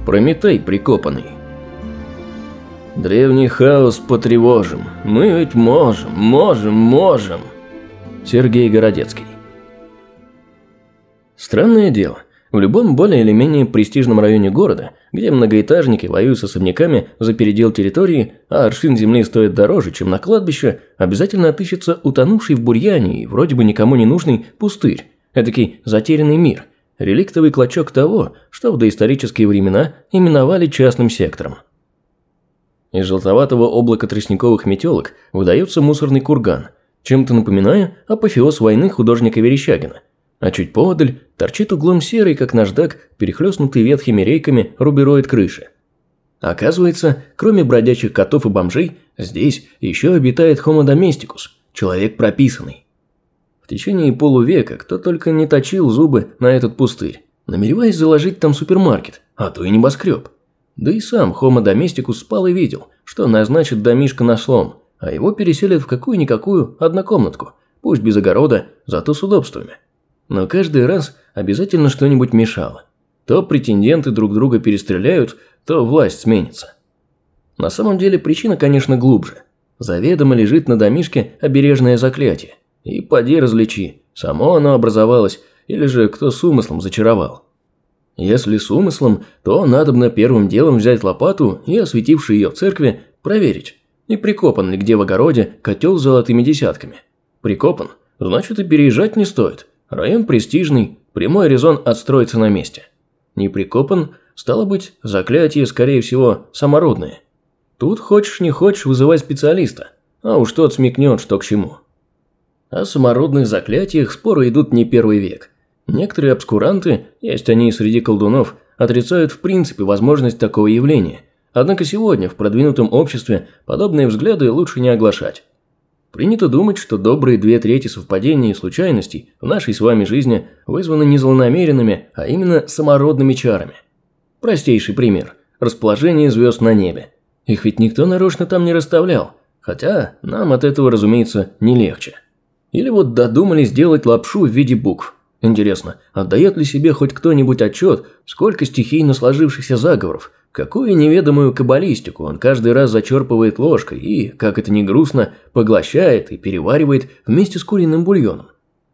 Прометей прикопанный. Древний хаос потревожим. Мы ведь можем. Сергей Городецкий. Странное дело. В любом более или менее престижном районе города, где многоэтажники воюют с особняками за передел территории, а аршин земли стоит дороже, чем на кладбище, обязательно отыщется утонувший в бурьяне и вроде бы никому не нужный пустырь, эдакий затерянный мир, реликтовый клочок того, что в доисторические времена именовали частным сектором. Из желтоватого облака тростниковых метелок выдается мусорный курган, чем-то напоминая апофеоз войны художника Верещагина. А чуть поодаль торчит углом серый, как наждак, перехлёстнутый ветхими рейками рубероид крыши. Оказывается, кроме бродячих котов и бомжей, здесь еще обитает Homo domesticus, человек прописанный. В течение полувека кто только не точил зубы на этот пустырь, намереваясь заложить там супермаркет, а то и небоскреб. Да и сам Homo domesticus спал и видел, что назначит домишко на слом, а его переселят в какую-никакую однокомнатку, пусть без огорода, зато с удобствами. Но каждый раз обязательно что-нибудь мешало. То претенденты друг друга перестреляют, то власть сменится. На самом деле причина, конечно, глубже. Заведомо лежит на домишке обережное заклятие. И поди различи, само оно образовалось, или же кто с умыслом зачаровал. Если с умыслом, то надобно первым делом взять лопату и, осветивши ее в церкви, проверить, не прикопан ли где в огороде котел с золотыми десятками. Прикопан, значит и переезжать не стоит. Район престижный, прямой резон отстроиться на месте. Не прикопан, стало быть, заклятие, скорее всего, самородное. Тут хочешь не хочешь вызывай специалиста, а уж тот смекнет, что к чему. О самородных заклятиях споры идут не первый век. Некоторые обскуранты, есть они и среди колдунов, отрицают в принципе возможность такого явления. Однако сегодня в продвинутом обществе подобные взгляды лучше не оглашать. Принято думать, что добрые 2/3 совпадений и случайностей в нашей с вами жизни вызваны не злонамеренными, а именно самородными чарами. Простейший пример – расположение звезд на небе. Их ведь никто нарочно там не расставлял, хотя нам от этого, разумеется, не легче. Или вот додумались сделать лапшу в виде букв. Интересно, отдает ли себе хоть кто-нибудь отчет, сколько стихийно сложившихся заговоров, какую неведомую каббалистику он каждый раз зачерпывает ложкой и, как это ни грустно, поглощает и переваривает вместе с куриным бульоном.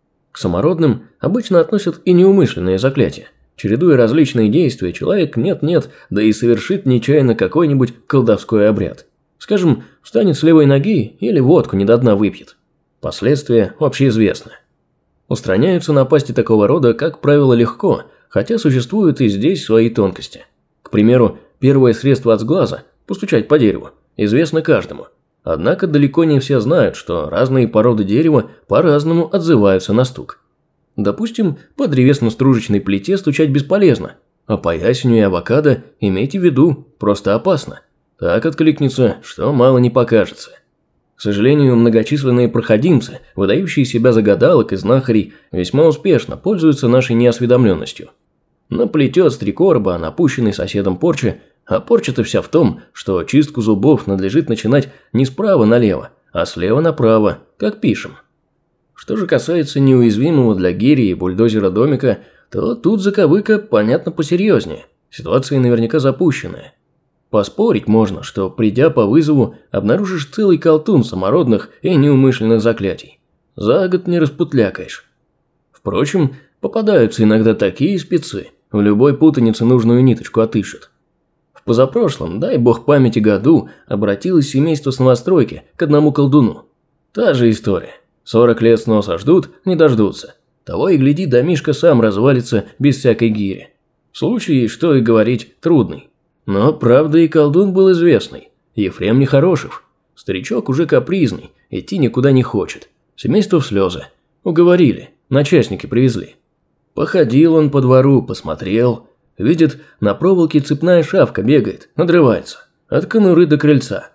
К самородным обычно относят и неумышленные заклятия. Чередуя различные действия, человек нет-нет, да и совершит нечаянно какой-нибудь колдовской обряд. Скажем, встанет с левой ноги или водку не до дна выпьет. Последствия общеизвестны. Устраняются напасти такого рода, как правило, легко, хотя существуют и здесь свои тонкости. К примеру, первое средство от сглаза – постучать по дереву – известно каждому. Однако далеко не все знают, что разные породы дерева по-разному отзываются на стук. Допустим, по древесно-стружечной плите стучать бесполезно, а по ясеню и авокадо имейте в виду, просто опасно. Так откликнется, что мало не покажется. К сожалению, многочисленные проходимцы, выдающие себя за гадалок и знахарей, весьма успешно пользуются нашей неосведомленностью. Наплетет с 3 короба о напущенной соседом порче, а порча-то вся в том, что чистку зубов надлежит начинать не справа налево, а слева направо, как пишем. Что же касается неуязвимого для гири и бульдозера домика, то тут заковыка, понятно, посерьезнее, ситуация наверняка запущенная. Поспорить можно, что, придя по вызову, обнаружишь целый колтун самородных и неумышленных заклятий. За год не распутлякаешь. Впрочем, попадаются иногда такие спецы, в любой путанице нужную ниточку отыщут. В позапрошлом, дай бог памяти году, обратилось семейство с новостройки к одному колдуну. Та же история. 40 лет сноса ждут, не дождутся. Того и гляди, домишко сам развалится без всякой гири. Случай, что и говорить, трудный. Но, правда, и колдун был известный. Ефрем Нехорошев. Старичок уже капризный, идти никуда не хочет. Семейство в слезы. Уговорили, начальники привезли. Походил он по двору, посмотрел. Видит, на проволоке цепная шавка бегает, надрывается. От конуры до крыльца.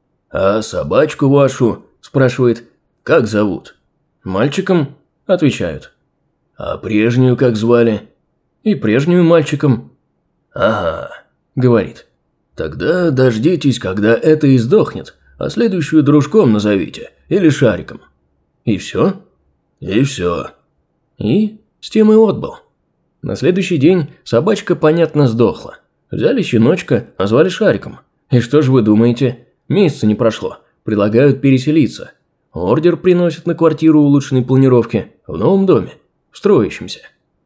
«А собачку вашу?» – спрашивает. «Как зовут?» «Мальчиком», – отвечают. «А прежнюю как звали?» «И прежнюю мальчиком». «Ага», – говорит. «Тогда дождитесь, когда это и сдохнет, а следующую дружком назовите или шариком». «И все?» «И все». И с тем и отбыл. На следующий день собачка, понятно, сдохла. Взяли щеночка, назвали Шариком. И что же вы думаете? Месяца не прошло. Предлагают переселиться. Ордер приносят на квартиру улучшенной планировки в новом доме, в строящемся.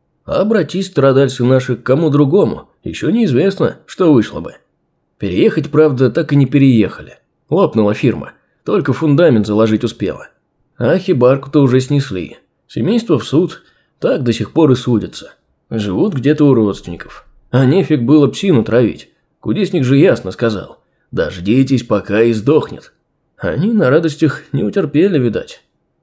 А обратись страдальцы наши к кому другому, еще неизвестно, что вышло бы. Переехать, правда, так и не переехали. Лопнула фирма, только фундамент заложить успела. А хибарку-то уже снесли. Семейство в суд, так до сих пор и судятся. Живут где-то у родственников. А нефиг было псину травить. Кудесник же ясно сказал: дождитесь, пока и сдохнет. Они на радостях не утерпели, видать.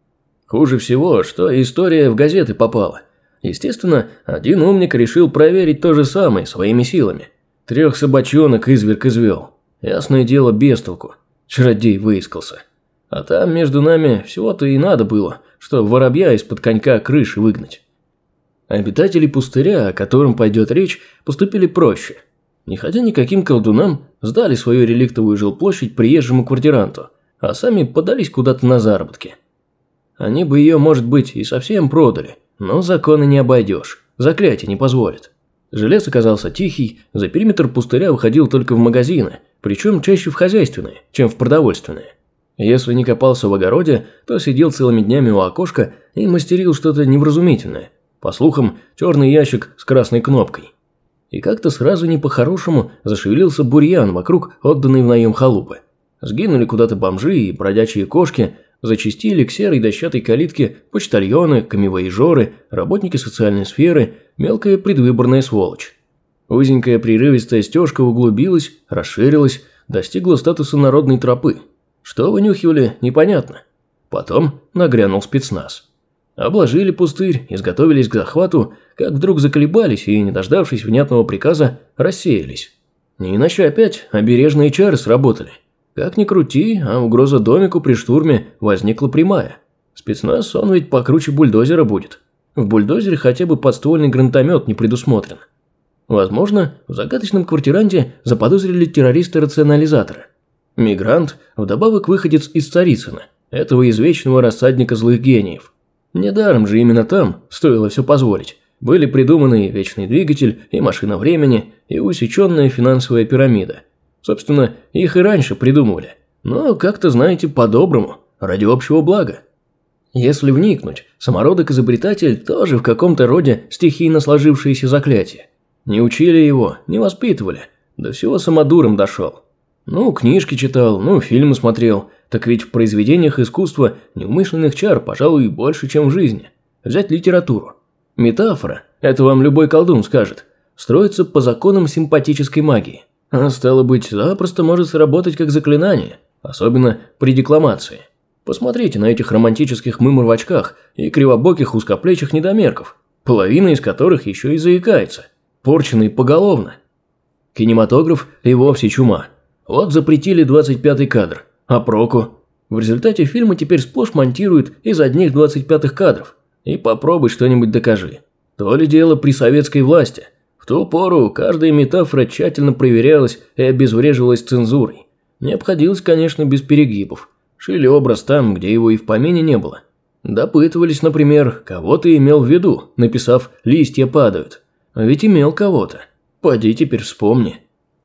Хуже всего, что история в газеты попала. Естественно, один умник решил проверить то же самое своими силами. 3 собачонок изверг извел. Ясное дело, без толку. Чародей выискался. А там между нами всего-то и надо было, что воробья из-под конька крыши выгнать. Обитатели пустыря, о котором пойдет речь, поступили проще. Не ходя никаким колдунам, сдали свою реликтовую жилплощадь приезжему квартиранту, а сами подались куда-то на заработки. Они бы ее, может быть, и совсем продали, но законы не обойдешь, заклятие не позволит. Жилец оказался тихий, за периметр пустыря выходил только в магазины, причем чаще в хозяйственные, чем в продовольственные. Если не копался в огороде, то сидел целыми днями у окошка и мастерил что-то невразумительное. По слухам, черный ящик с красной кнопкой. И как-то сразу не по-хорошему зашевелился бурьян вокруг отданной в наем халупы. Сгинули куда-то бомжи и бродячие кошки, зачастили к серой дощатой калитке почтальоны, камевояжеры, работники социальной сферы, мелкая предвыборная сволочь. Узенькая прерывистая стежка углубилась, расширилась, достигла статуса народной тропы. Что вынюхивали, непонятно. Потом нагрянул спецназ. Обложили пустырь, изготовились к захвату, как вдруг заколебались и, не дождавшись внятного приказа, рассеялись. Не иначе опять обережные чары сработали. Как ни крути, а угроза домику при штурме возникла прямая. Спецназ, он ведь покруче бульдозера будет. В бульдозере хотя бы подствольный гранатомет не предусмотрен. Возможно, в загадочном квартиранте заподозрили террориста-рационализатора. Мигрант, вдобавок выходец из Царицына, этого извечного рассадника злых гениев. Недаром же именно там, стоило все позволить, были придуманы вечный двигатель, и машина времени, и усеченная финансовая пирамида. Собственно, их и раньше придумывали, но как-то, знаете, по-доброму, ради общего блага. Если вникнуть, самородок-изобретатель тоже в каком-то роде стихийно сложившееся заклятие. Не учили его, не воспитывали, до всего самодуром дошел. Ну, книжки читал, ну, фильмы смотрел, так ведь в произведениях искусства неумышленных чар, пожалуй, больше, чем в жизни. Взять литературу. Метафора, это вам любой колдун скажет, строится по законам симпатической магии. А стало быть, запросто может сработать как заклинание, особенно при декламации. Посмотрите на этих романтических мымр в очках и кривобоких узкоплечих недомерков, половина из которых еще и заикается, порченный поголовно. Кинематограф и вовсе чума. Вот запретили 25-й кадр, а проку? В результате фильма теперь сплошь монтируют из одних 25-х кадров. И попробуй что-нибудь докажи. То ли дело при советской власти. В ту пору каждая метафора тщательно проверялась и обезвреживалась цензурой. Не обходилось, конечно, без перегибов. Шили образ там, где его и в помине не было. Допытывались, например, кого ты имел в виду, написав «листья падают». А ведь имел кого-то. Поди теперь вспомни.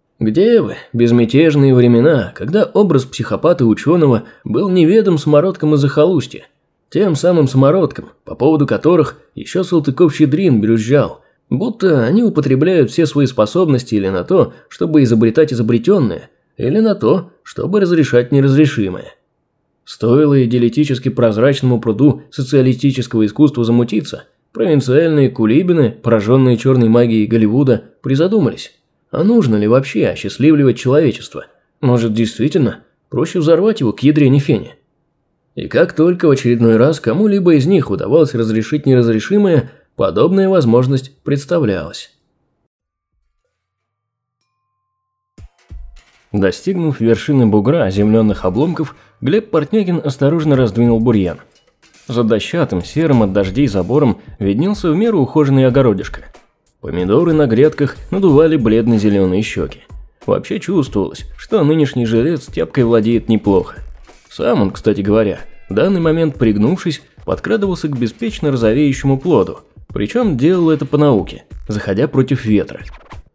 Где вы, безмятежные времена, когда образ психопата-ученого был неведом самородком из захолустья? Тем самым самородком, по поводу которых еще Салтыков-Щедрин брюзжал, будто они употребляют все свои способности или на то, чтобы изобретать изобретенное, или на то, чтобы разрешать неразрешимое. Стоило идиллически прозрачному пруду социалистического искусства замутиться, провинциальные кулибины, пораженные черной магией Голливуда, призадумались. А нужно ли вообще осчастливливать человечество? Может, действительно, проще взорвать его к ядрене фени? И как только в очередной раз кому-либо из них удавалось разрешить неразрешимое, подобная возможность представлялась. Достигнув вершины бугра оземленных обломков, Глеб Портнягин осторожно раздвинул бурьян. За дощатым, серым от дождей забором виднелся в меру ухоженный огородишко. Помидоры на грядках надували бледно-зеленые щеки. Вообще чувствовалось, что нынешний жилец тяпкой владеет неплохо. Сам он, кстати говоря, в данный момент пригнувшись, подкрадывался к беспечно розовеющему плоду, причем делал это по науке, заходя против ветра.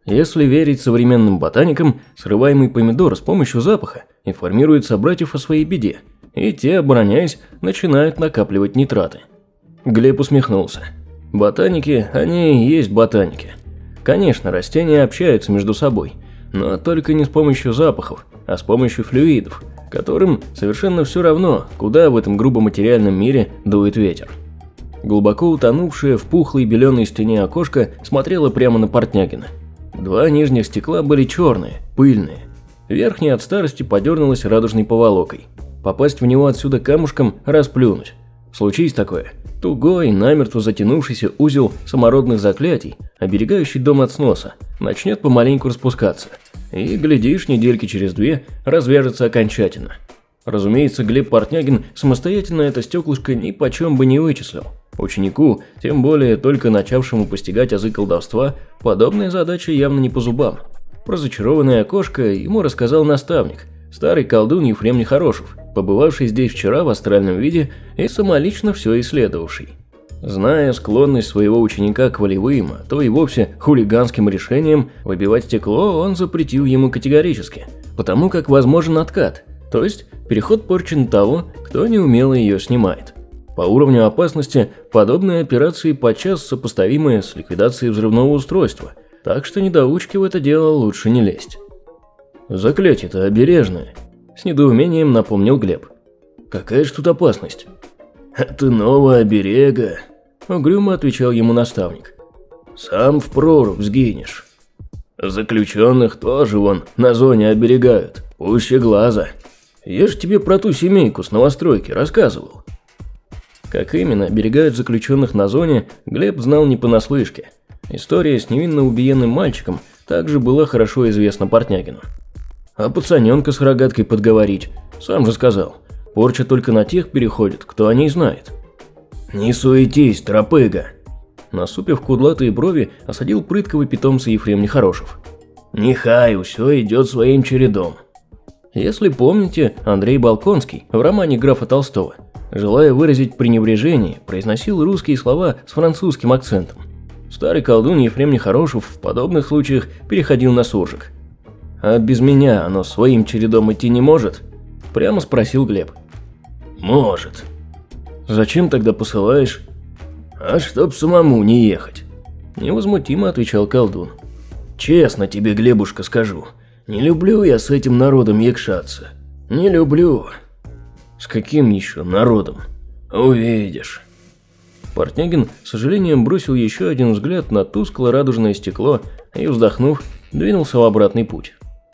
Если верить современным ботаникам, срываемый помидор с помощью запаха информирует собратьев о своей беде, и те, обороняясь, начинают накапливать нитраты. Глеб усмехнулся. Ботаники, они и есть ботаники. Конечно, растения общаются между собой, но только не с помощью запахов, а с помощью флюидов, которым совершенно все равно, куда в этом грубо-материальном мире дует ветер. Глубоко утонувшее в пухлой беленой стене окошко смотрело прямо на Портнягина. Два нижних стекла были черные, пыльные. Верхнее от старости подернулось радужной поволокой. Попасть в него отсюда камушком – расплюнуть. Случись такое, тугой, намертво затянувшийся узел самородных заклятий, оберегающий дом от сноса, начнет помаленьку распускаться. И, глядишь, недельки через 2 развяжется окончательно. Разумеется, Глеб Портнягин самостоятельно это стеклышко ни почем бы не вычислил. Ученику, тем более только начавшему постигать азы колдовства, подобная задача явно не по зубам. Про зачарованное окошко ему рассказал наставник, старый колдун Ефрем Нехорошев, побывавший здесь вчера в астральном виде и самолично все исследовавший. Зная склонность своего ученика к волевым, а то и вовсе хулиганским решениям, выбивать стекло он запретил ему категорически, потому как возможен откат, то есть переход порчи на того, кто неумело ее снимает. По уровню опасности подобные операции подчас сопоставимы с ликвидацией взрывного устройства, так что недоучки в это дело лучше не лезть. «Заклятие-то обережное», – с недоумением напомнил Глеб. «Какая ж тут опасность?» «Это новая оберега», – угрюмо отвечал ему наставник. «Сам в прорубь сгинешь. Заключенных тоже вон на зоне оберегают, пуще глаза. Я ж тебе про ту семейку с новостройки рассказывал». Как именно оберегают заключенных на зоне, Глеб знал не понаслышке. История с невинно убиенным мальчиком также была хорошо известна Портнягину. А пацаненка с рогаткой подговорить, сам же сказал, порча только на тех переходит, кто о ней знает. «Не суетись, тропыга!» Насупив кудлатые брови, осадил прыткого питомца Ефрем Нехорошев. «Нехай, все идет своим чередом». Если помните, Андрей Болконский в романе графа Толстого, желая выразить пренебрежение, произносил русские слова с французским акцентом. Старый колдун Ефрем Нехорошев в подобных случаях переходил на суржик. «А без меня оно своим чередом идти не может?» – прямо спросил Глеб. «Может». «Зачем тогда посылаешь?» «А чтоб самому не ехать», – невозмутимо отвечал колдун. «Честно тебе, Глебушка, скажу, не люблю я с этим народом якшаться. Не люблю». «С каким еще народом?» «Увидишь». Портнягин с сожалением бросил еще один взгляд на тускло-радужное стекло и, вздохнув, двинулся в обратный путь.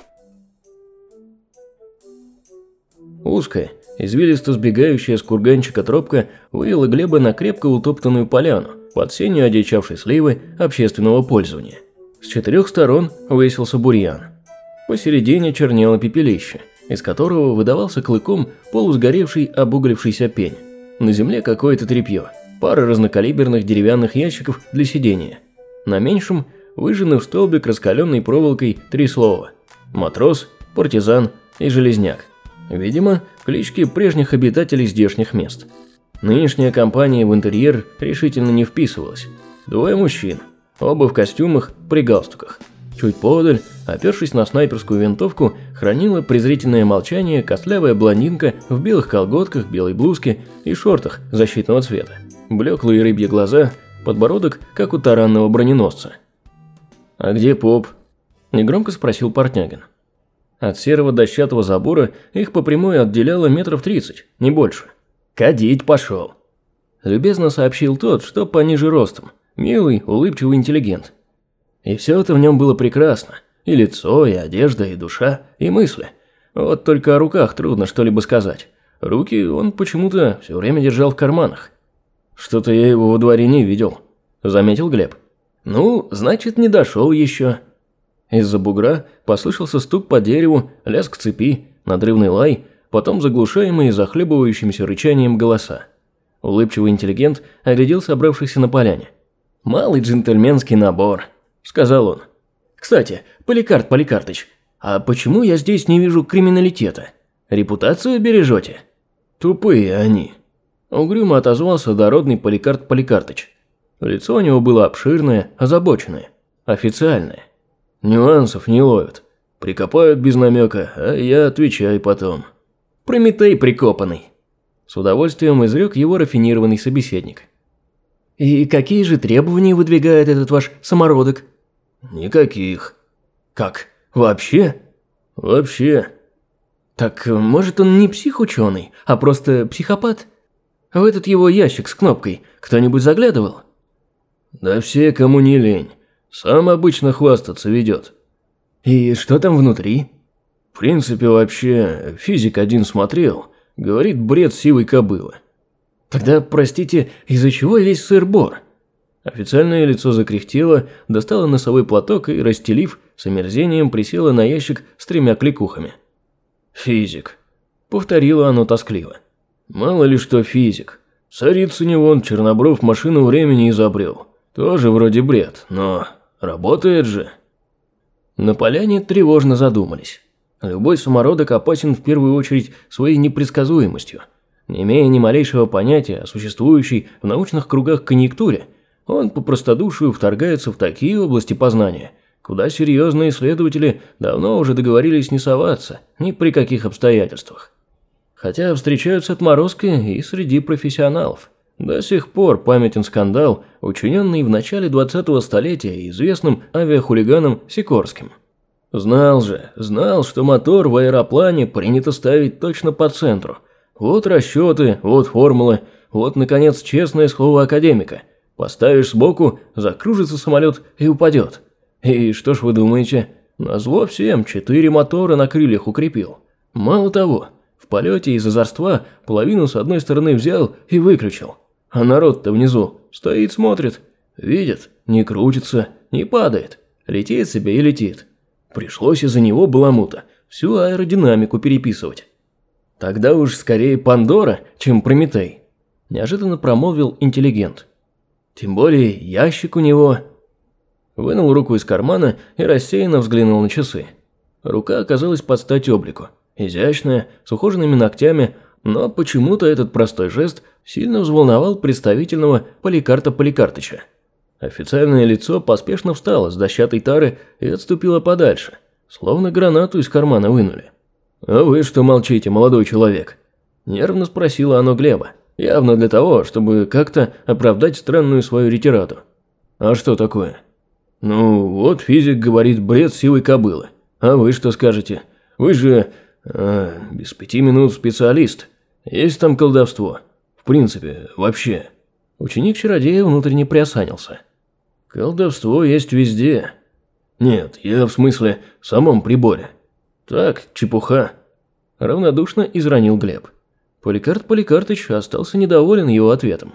Узкая, извилисто сбегающая с курганчика тропка вывела Глеба на крепко утоптанную поляну под сенью одичавшей сливы общественного пользования. С 4 сторон высился бурьян. Посередине чернело пепелище, из которого выдавался клыком полусгоревший обуглившийся пень. На земле какое-то тряпье, пара разнокалиберных деревянных ящиков для сидения. На меньшем выжжены в столбик раскаленной проволокой 3 слова: матрос, партизан и железняк. Видимо, клички прежних обитателей здешних мест. Нынешняя компания в интерьер решительно не вписывалась. 2 мужчин, оба в костюмах при галстуках. Чуть подаль, опершись на снайперскую винтовку, хранила презрительное молчание костлявая блондинка в белых колготках, белой блузке и шортах защитного цвета. Блеклые рыбьи глаза, подбородок, как у таранного броненосца. «А где поп?» – негромко спросил Портнягин. От серого дощатого забора их по прямой отделяло 30 метров, не больше. «Кадить пошел», – любезно сообщил тот, что пониже ростом, милый, улыбчивый интеллигент. И все это в нем было прекрасно. И лицо, и одежда, и душа, и мысли. Вот только о руках трудно что-либо сказать. Руки он почему-то все время держал в карманах. «Что-то я его во дворе не видел», – заметил Глеб. «Ну, значит, не дошел еще». Из-за бугра послышался стук по дереву, лязг цепи, надрывный лай, потом заглушаемые захлебывающимся рычанием голоса. Улыбчивый интеллигент оглядел собравшихся на поляне. «Малый джентльменский набор», – сказал он. «Кстати, Поликарп Поликартыч, а почему я здесь не вижу криминалитета? Репутацию бережете?» «Тупые они», – угрюмо отозвался дородный Поликарп Поликартыч. Лицо у него было обширное, озабоченное, официальное. Нюансов не ловят. Прикопают без намека, а я отвечаю потом. Прометей прикопанный. С удовольствием изрек его рафинированный собеседник. И какие же требования выдвигает этот ваш самородок? Никаких. Как? Вообще? Вообще. Так, может, он не психученый, а просто психопат? В этот его ящик с кнопкой кто-нибудь заглядывал? Да все, кому не лень. Сам обычно хвастаться ведет. И что там внутри? В принципе, вообще, физик один смотрел. Говорит, бред сивой кобылы. Тогда, простите, из-за чего весь сыр-бор? Официальное лицо закряхтело, достало носовой платок и, расстелив, с омерзением присела на ящик с 3 кликухами. «Физик», — повторило оно тоскливо. «Мало ли что физик. Царицыне вон Чернобров машину времени изобрел. Тоже вроде бред, но работает же». На поляне тревожно задумались. Любой самородок опасен в первую очередь своей непредсказуемостью. Не имея ни малейшего понятия о существующей в научных кругах конъюнктуре, он по простодушию вторгается в такие области познания, куда серьезные исследователи давно уже договорились не соваться ни при каких обстоятельствах. Хотя встречаются отморозки и среди профессионалов. До сих пор памятен скандал, учиненный в начале 20-го столетия известным авиахулиганом Сикорским. Знал, что мотор в аэроплане принято ставить точно по центру. Вот расчеты, вот формулы, вот, наконец, честное слово академика. Поставишь сбоку, закружится самолет и упадет. И что ж вы думаете? Назло всем 4 мотора на крыльях укрепил. Мало того, в полете из озорства половину с одной стороны взял и выключил. А народ-то внизу стоит, смотрит. Видит, не крутится, не падает. Летит себе и летит. Пришлось из-за него баламута всю аэродинамику переписывать. Тогда уж скорее Пандора, чем Прометей, неожиданно промолвил интеллигент. Тем более ящик у него. Вынул руку из кармана и рассеянно взглянул на часы. Рука оказалась под стать облику. Изящная, с ухоженными ногтями, но почему-то этот простой жест сильно взволновал представительного Поликарта Поликартыча. Официальное лицо поспешно встало с дощатой тары и отступило подальше, словно гранату из кармана вынули. «А вы что молчите, молодой человек?» – нервно спросило оно Глеба, явно для того, чтобы как-то оправдать странную свою ретираду. «А что такое?» «Ну, вот физик говорит бред сивой кобылы. А вы что скажете? Вы же, без 5 минут специалист. Есть там колдовство? В принципе, вообще». Ученик-чародея внутренне приосанился. «Колдовство есть везде». «Нет, я в смысле в самом приборе». «Так, чепуха», – равнодушно изранил Глеб. Поликарт Поликартыч остался недоволен его ответом.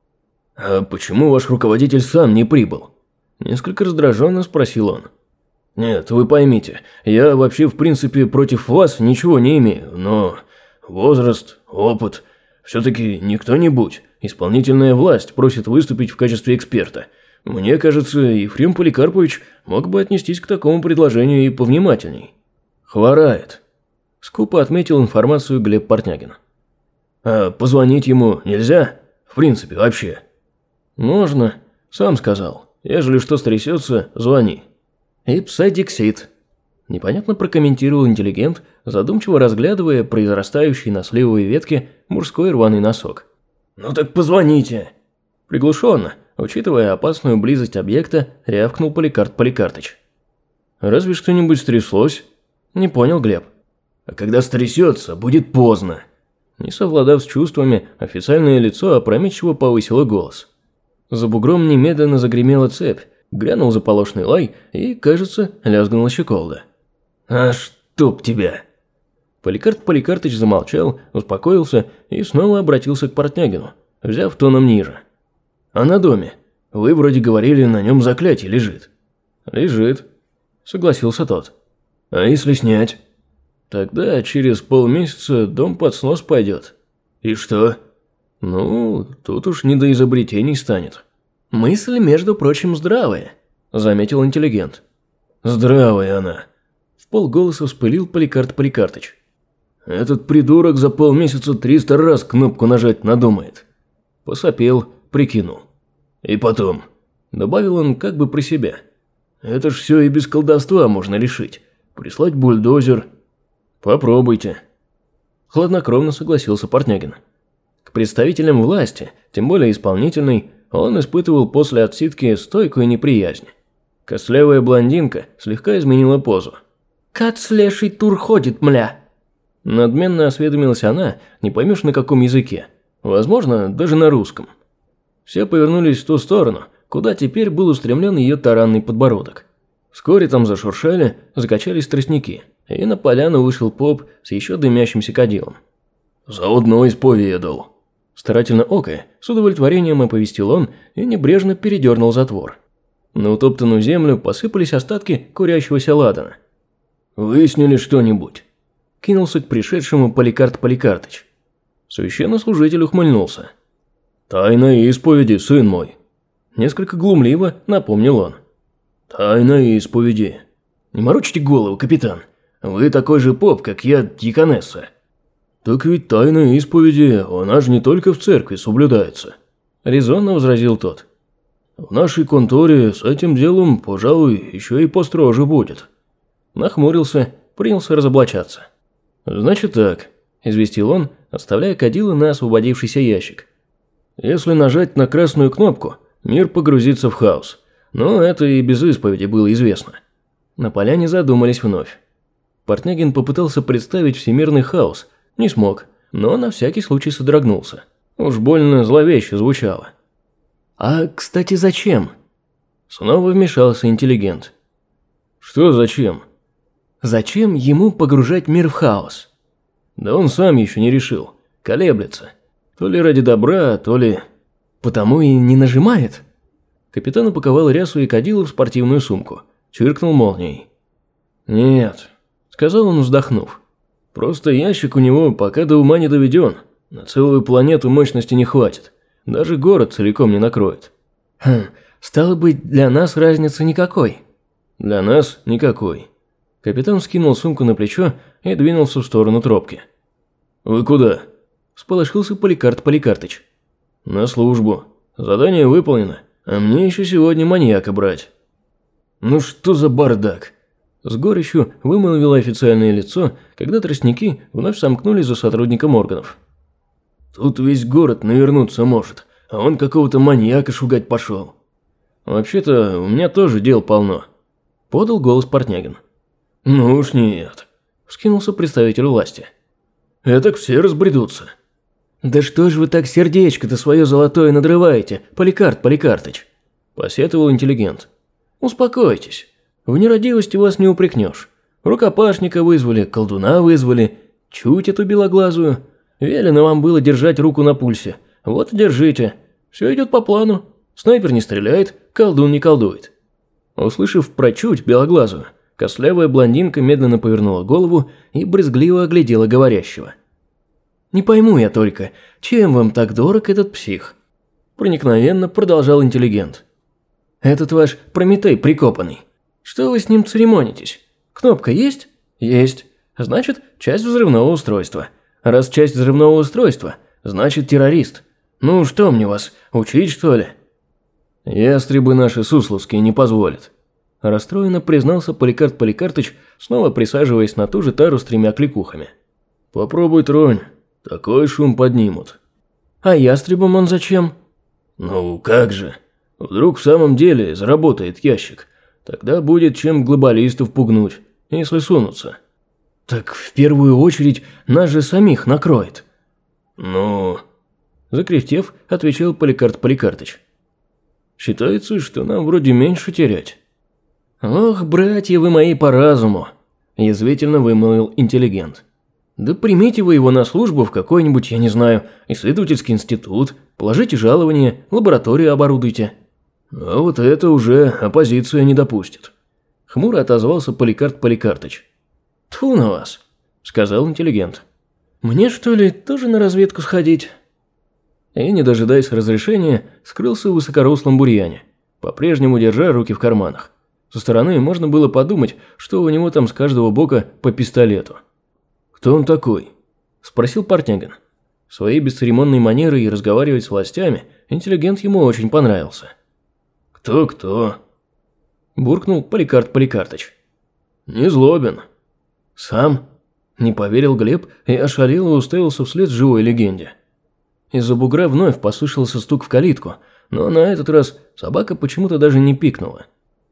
«А почему ваш руководитель сам не прибыл?» – несколько раздраженно спросил он. «Нет, вы поймите, я вообще в принципе против вас ничего не имею, но возраст, опыт, все-таки не кто-нибудь, исполнительная власть просит выступить в качестве эксперта. Мне кажется, Ефрем Поликарпович мог бы отнестись к такому предложению и повнимательней». «Хворает», – скупо отметил информацию Глеб Портнягин. «А позвонить ему нельзя? В принципе, вообще?» «Можно, сам сказал. Ежели что стрясется, звони». «Ипсодиксит», – непонятно прокомментировал интеллигент, задумчиво разглядывая произрастающий на сливовой ветке мужской рваный носок. «Ну так позвоните». Приглушенно, учитывая опасную близость объекта, рявкнул Поликарт Поликартыч. «Разве что-нибудь стряслось?» Не понял Глеб. «А когда стрясется, будет поздно». Не совладав с чувствами, официальное лицо опрометчиво повысило голос. За бугром немедленно загремела цепь, грянул заполошный лай и, кажется, лязгнула щеколда. «А чтоб тебя!» Поликарт Поликартыч замолчал, успокоился и снова обратился к Портнягину, взяв тоном ниже. «А на доме? Вы вроде говорили, на нем заклятие лежит». «Лежит», — согласился тот. «А если снять?» «Тогда через полмесяца дом под снос пойдет». «И что?» «Ну, тут уж не до изобретений станет». «Мысль, между прочим, здравая», – заметил интеллигент. «Здравая она», – вполголоса вспылил Поликарт Поликартыч. «Этот придурок за полмесяца 300 раз кнопку нажать надумает». Посопел, прикинул. «И потом», – добавил он как бы про себя. Это ж все и без колдовства можно решить. Прислать бульдозер. Попробуйте. Хладнокровно согласился Портнягин. К представителям власти, тем более исполнительной, он испытывал после отсидки стойкую неприязнь. Костлявая блондинка слегка изменила позу. «Кат с леший тур ходит, мля!» Надменно осведомилась она, не поймешь на каком языке. Возможно, даже на русском. Все повернулись в ту сторону, куда теперь был устремлен ее таранный подбородок. Вскоре там зашуршали, закачались тростники, и на поляну вышел поп с еще дымящимся кадилом. «Заодно исповедал». Старательно окая, с удовлетворением оповестил он и небрежно передернул затвор. На утоптанную землю посыпались остатки курящегося ладана. «Выяснили что-нибудь?» Кинулся к пришедшему Поликарт Поликартыч. Священнослужитель ухмыльнулся. «Тайна исповеди, сын мой». Несколько глумливо напомнил он. «Тайна исповеди. Не морочите голову, капитан. Вы такой же поп, как я, дьяконесса». «Так ведь тайна исповеди, она же не только в церкви соблюдается», – резонно возразил тот. «В нашей конторе с этим делом, пожалуй, еще и построже будет». Нахмурился, принялся разоблачаться. «Значит так», – известил он, оставляя кадило на освободившийся ящик. «Если нажать на красную кнопку, мир погрузится в хаос. Но это и без исповеди было известно». На поляне задумались вновь. Портнягин попытался представить всемирный хаос. Не смог, но на всякий случай содрогнулся. Уж больно зловеще звучало. «А, кстати, зачем?» Снова вмешался интеллигент. «Что зачем?» «Зачем ему погружать мир в хаос?» «Да он сам еще не решил. Колеблется. То ли ради добра, то ли...» «Потому и не нажимает?» Капитан упаковал рясу и кадило в спортивную сумку. Чиркнул молнией. «Нет», — сказал он, вздохнув. «Просто ящик у него пока до ума не доведен. На целую планету мощности не хватит. Даже город целиком не накроет». «Стало быть, для нас разницы никакой». «Для нас никакой». Капитан скинул сумку на плечо и двинулся в сторону тропки. «Вы куда?» – всполошился Поликарт Поликартыч. «На службу. Задание выполнено, а мне еще сегодня маньяка брать». «Ну что за бардак?» С горечью вымолвило официальное лицо, когда тростники вновь сомкнулись за сотрудником органов. «Тут весь город навернуться может, а он какого-то маньяка шугать пошел». «Вообще-то у меня тоже дел полно», – подал голос Портнягин. «Ну уж нет», – вскинулся представитель власти. «Этак все разбредутся». «Да что ж вы так сердечко-то свое золотое надрываете, Поликарт Поликартыч?» – посетовал интеллигент. «Успокойтесь. В нерадивости вас не упрекнешь. Рукопашника вызвали, колдуна вызвали. Чуть эту белоглазую. Велено вам было держать руку на пульсе. Вот и держите. Все идет по плану. Снайпер не стреляет, колдун не колдует». Услышав про чуть белоглазую, костлявая блондинка медленно повернула голову и брезгливо оглядела говорящего. «Не пойму я только, чем вам так дорог этот псих?» Проникновенно продолжал интеллигент. «Этот ваш Прометей прикопанный. Что вы с ним церемонитесь? Кнопка есть? Есть. Значит, часть взрывного устройства. Раз часть взрывного устройства, значит террорист. Ну что мне вас, учить что ли?» «Ястребы наши сусловские не позволят», – расстроенно признался Поликарт Поликартыч, снова присаживаясь на ту же тару с 3 кликухами. «Попробуй тронь, такой шум поднимут». «А ястребам он зачем?» «Ну как же, вдруг в самом деле заработает ящик, тогда будет чем глобалистов пугнуть, если сунутся». «Так в первую очередь нас же самих накроет». «Ну...» – закряхтев, отвечал Поликарт Поликартыч. «Считается, что нам вроде меньше терять». «Ох, братья вы мои по разуму», – язвительно вымолвил интеллигент. «Да примите вы его на службу в какой-нибудь, я не знаю, исследовательский институт, положите жалование, лабораторию оборудуйте». «А вот это уже оппозиция не допустит», – хмуро отозвался Поликарт Поликартыч. «Тьфу на вас», – сказал интеллигент. «Мне, что ли, тоже на разведку сходить?» И, не дожидаясь разрешения, скрылся в высокорослом бурьяне, по-прежнему держа руки в карманах. Со стороны можно было подумать, что у него там с каждого бока по пистолету. «Кто он такой?» – спросил Портнягин. Своей бесцеремонной манерой разговаривать с властями интеллигент ему очень понравился. «Кто-кто?» буркнул Поликарп Поликартыч. «Незлобин». «Сам?» – не поверил Глеб и ошалело уставился вслед живой легенде. Из-за бугра вновь послышался стук в калитку, но на этот раз собака почему-то даже не пикнула.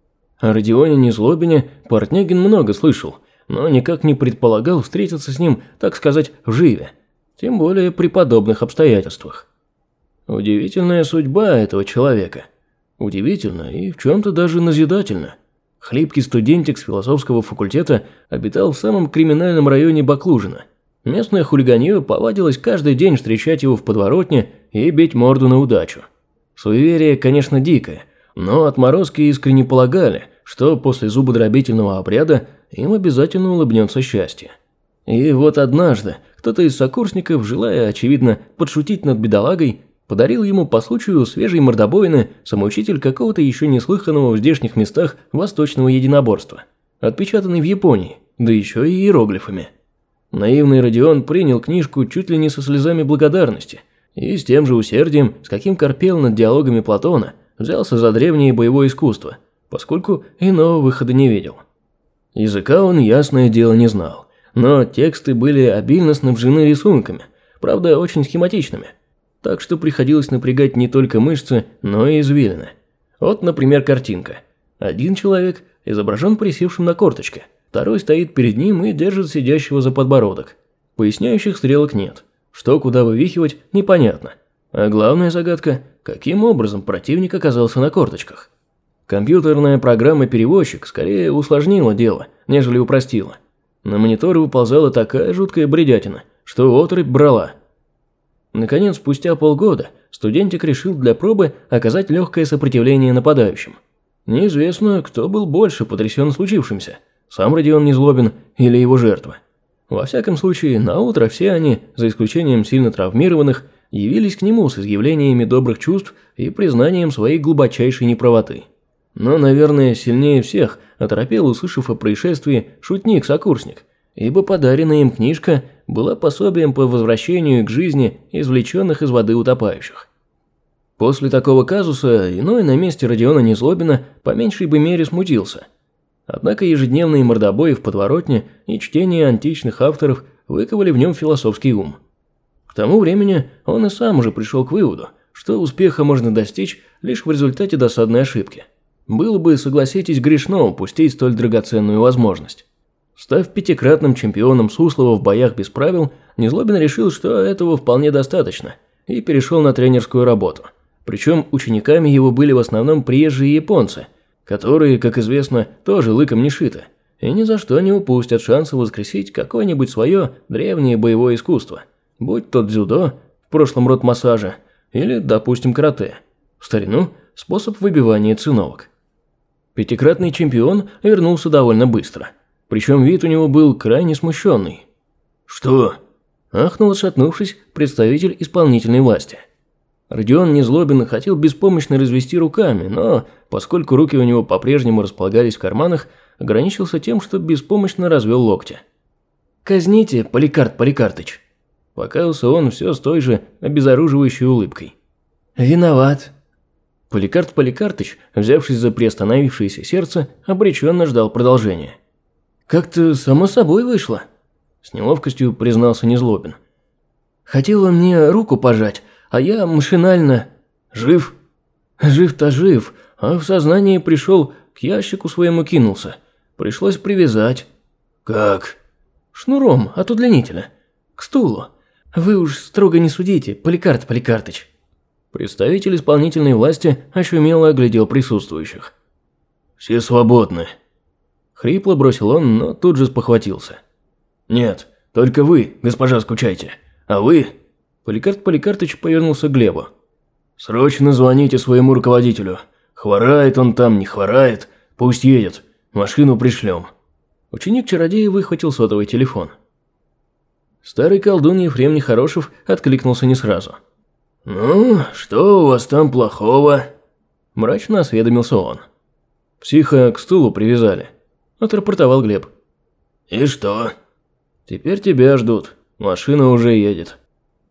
О Родионе Незлобине Портнягин много слышал, но никак не предполагал встретиться с ним, так сказать, вживе, тем более при подобных обстоятельствах. Удивительная судьба этого человека. Удивительно и в чем-то даже назидательно. Хлипкий студентик с философского факультета обитал в самом криминальном районе Баклужина. Местное хулиганье повадилось каждый день встречать его в подворотне и бить морду на удачу. Суеверие, конечно, дикое, но отморозки искренне полагали, что после зубодробительного обряда им обязательно улыбнется счастье. И вот однажды кто-то из сокурсников, желая, очевидно, подшутить над бедолагой, подарил ему по случаю свежей мордобоины самоучитель какого-то еще неслыханного в здешних местах восточного единоборства, отпечатанный в Японии, да еще и иероглифами. Наивный Родион принял книжку чуть ли не со слезами благодарности и с тем же усердием, с каким корпел над диалогами Платона, взялся за древнее боевое искусство, поскольку иного выхода не видел. Языка он, ясное дело, не знал, но тексты были обильно снабжены рисунками, правда, очень схематичными, так что приходилось напрягать не только мышцы, но и извилины. Вот, например, картинка. Один человек изображен присевшим на корточке, второй стоит перед ним и держит сидящего за подбородок. Поясняющих стрелок нет. Что куда вывихивать, непонятно. А главная загадка – каким образом противник оказался на корточках? Компьютерная программа-переводчик скорее усложнила дело, нежели упростила. На монитор выползала такая жуткая бредятина, что отрыбь брала. Наконец, спустя полгода, студентик решил для пробы оказать легкое сопротивление нападающим. Неизвестно, кто был больше потрясен случившимся – сам Родион Незлобин или его жертва. Во всяком случае, наутро все они, за исключением сильно травмированных, явились к нему с изъявлениями добрых чувств и признанием своей глубочайшей неправоты. Но, наверное, сильнее всех оторопел, услышав о происшествии, шутник-сокурсник, ибо подаренная им книжка была пособием по возвращению к жизни извлеченных из воды утопающих. После такого казуса иной на месте Родиона Незлобина по меньшей бы мере смутился. Однако ежедневные мордобои в подворотне и чтение античных авторов выковали в нем философский ум. К тому времени он и сам уже пришел к выводу, что успеха можно достичь лишь в результате досадной ошибки. Было бы, согласитесь, грешно упустить столь драгоценную возможность. Став пятикратным чемпионом Суслова в боях без правил, Незлобин решил, что этого вполне достаточно, и перешел на тренерскую работу. Причем учениками его были в основном приезжие японцы, которые, как известно, тоже лыком не шиты, и ни за что не упустят шанса воскресить какое-нибудь свое древнее боевое искусство, будь то дзюдо, в прошлом род массажа, или, допустим, карате, в старину способ выбивания циновок. Пятикратный чемпион вернулся довольно быстро, причем вид у него был крайне смущенный. «Что?» – ахнул, отшатнувшись, представитель исполнительной власти. Родион Незлобин хотел беспомощно развести руками, но, поскольку руки у него по-прежнему располагались в карманах, ограничился тем, что беспомощно развел локти. «Казните, Поликарп Поликартыч», – покаялся он все с той же обезоруживающей улыбкой. «Виноват». Поликарп Поликартыч, взявшись за приостановившееся сердце, обреченно ждал продолжения. «Как-то само собой вышло», – с неловкостью признался Незлобин. «Хотел он мне руку пожать, а я машинально...» «Жив?» «Жив-то жив, а в сознание пришел, к ящику своему кинулся. Пришлось привязать». «Как?» «Шнуром от удлинителя. К стулу. Вы уж строго не судите, Поликарп Поликартыч». Представитель исполнительной власти ощумело оглядел присутствующих. «Все свободны». Хрипло бросил он, но тут же спохватился. «Нет, только вы, госпожа, скучайте. А вы...» Поликарп Поликартыч повернулся к Глебу. «Срочно звоните своему руководителю. Хворает он там, не хворает. Пусть едет. Машину пришлем». Ученик-чародея выхватил сотовый телефон. Старый колдун Ефрем Нехорошев откликнулся не сразу. «Ну, что у вас там плохого?» Мрачно осведомился он. «Психа к стулу привязали», – отрапортовал Глеб. «И что?» «Теперь тебя ждут. Машина уже едет».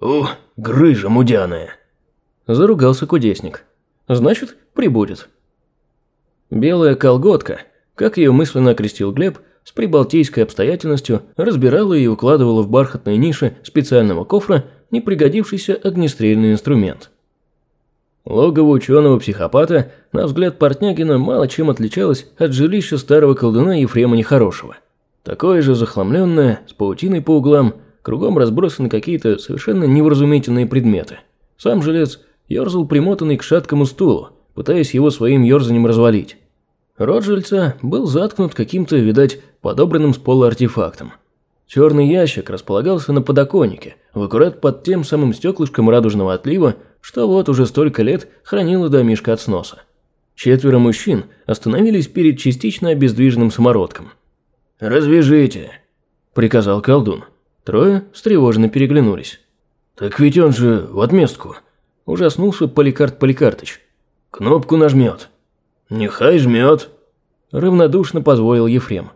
Грыжа мудяная!» – заругался кудесник. «Значит, прибудет». Белая колготка, как ее мысленно окрестил Глеб, с прибалтийской обстоятельностью разбирала и укладывала в бархатные ниши специального кофра непригодившийся огнестрельный инструмент. Логово ученого-психопата, на взгляд Портнягина, мало чем отличалось от жилища старого колдуна Ефрема Нехорошего. Такое же захламленное, с паутиной по углам, кругом разбросаны какие-то совершенно невразумительные предметы. Сам жилец ерзал примотанный к шаткому стулу, пытаясь его своим ерзанием развалить. Рот жильца был заткнут каким-то, видать, подобранным с пола артефактом. Черный ящик располагался на подоконнике, в аккурат под тем самым стеклышком радужного отлива, что вот уже столько лет хранило домишко от сноса. 4 мужчин остановились перед частично обездвиженным самородком. «Развяжите», – приказал колдун. 3 встревоженно переглянулись. «Так ведь он же в отместку», – ужаснулся Поликарт Поликартыч. «Кнопку нажмет». «Нехай жмет», – равнодушно позволил Ефрем.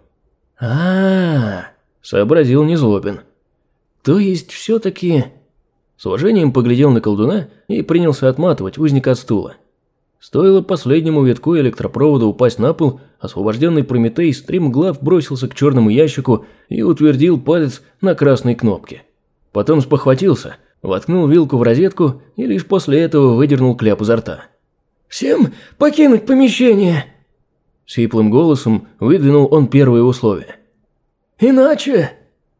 Сообразил Незлобин. «То есть все-таки...» С уважением поглядел на колдуна и принялся отматывать узника от стула. Стоило последнему витку электропровода упасть на пол, освобожденный Прометей стремглав бросился к черному ящику и утвердил палец на красной кнопке. Потом спохватился, воткнул вилку в розетку и лишь после этого выдернул кляп изо рта. «Всем покинуть помещение!» Сиплым голосом выдвинул он первые условия. «Иначе...»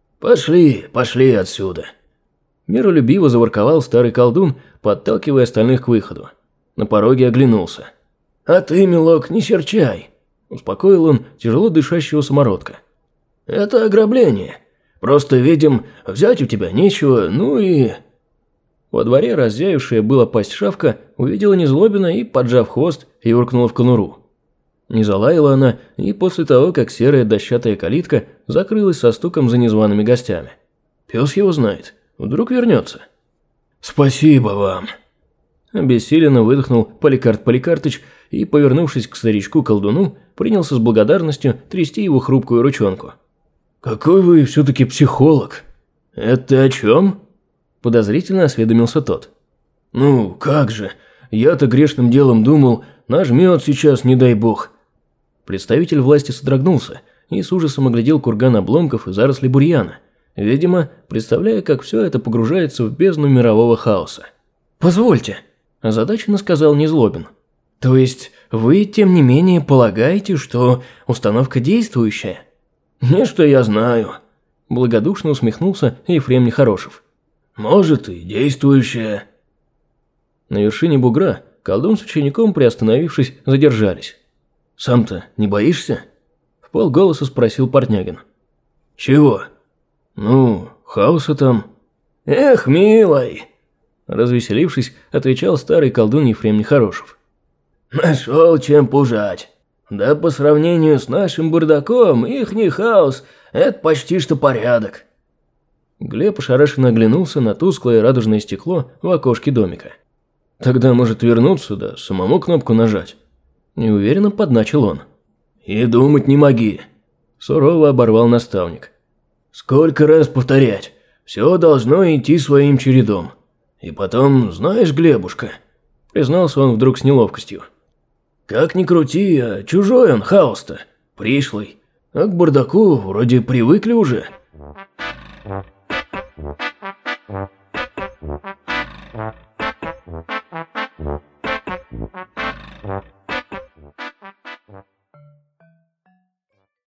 «Пошли отсюда!» Миролюбиво заворковал старый колдун, подталкивая остальных к выходу. На пороге оглянулся. «А ты, милок, не серчай!» Успокоил он тяжело дышащего самородка. «Это ограбление. Просто, видим, взять у тебя нечего, ну и...» Во дворе раззявившая была пасть шавка увидела Незлобина и, поджав хвост, юркнула в конуру. Не залаяла она и после того, как серая дощатая калитка закрылась со стуком за незваными гостями. Пес его знает, вдруг вернется. «Спасибо вам!» Обессиленно выдохнул Поликарт Поликартыч и, повернувшись к старичку-колдуну, принялся с благодарностью трясти его хрупкую ручонку. «Какой вы все-таки психолог!» «Это ты о чем?» Подозрительно осведомился тот. «Ну, как же, я-то грешным делом думал, нажмет сейчас, не дай бог». Представитель власти содрогнулся и с ужасом оглядел курган обломков и заросли бурьяна, видимо, представляя, как все это погружается в бездну мирового хаоса. «Позвольте», – озадаченно сказал Незлобин. «То есть вы, тем не менее, полагаете, что установка действующая?» «Не, что я знаю», – благодушно усмехнулся Ефрем Нехорошев. «Может, и действующая». На вершине бугра колдун с учеником, приостановившись, задержались. «Сам-то не боишься?» – вполголоса спросил Портнягин. «Чего?» «Ну, хаоса там». «Эх, милый!» – развеселившись, отвечал старый колдун Ефрем Нехорошев. «Нашел чем пужать. Да по сравнению с нашим бардаком, ихний хаос – это почти что порядок». Глеб ошарашенно оглянулся на тусклое радужное стекло в окошке домика. «Тогда, может, вернуться, да самому кнопку нажать?» Неуверенно подначил он. «И думать не моги», – сурово оборвал наставник. «Сколько раз повторять? Все должно идти своим чередом. И потом, знаешь, Глебушка», – признался он вдруг с неловкостью. «Как ни крути, а чужой он, хаос-то, пришлый. А к бардаку вроде привыкли уже».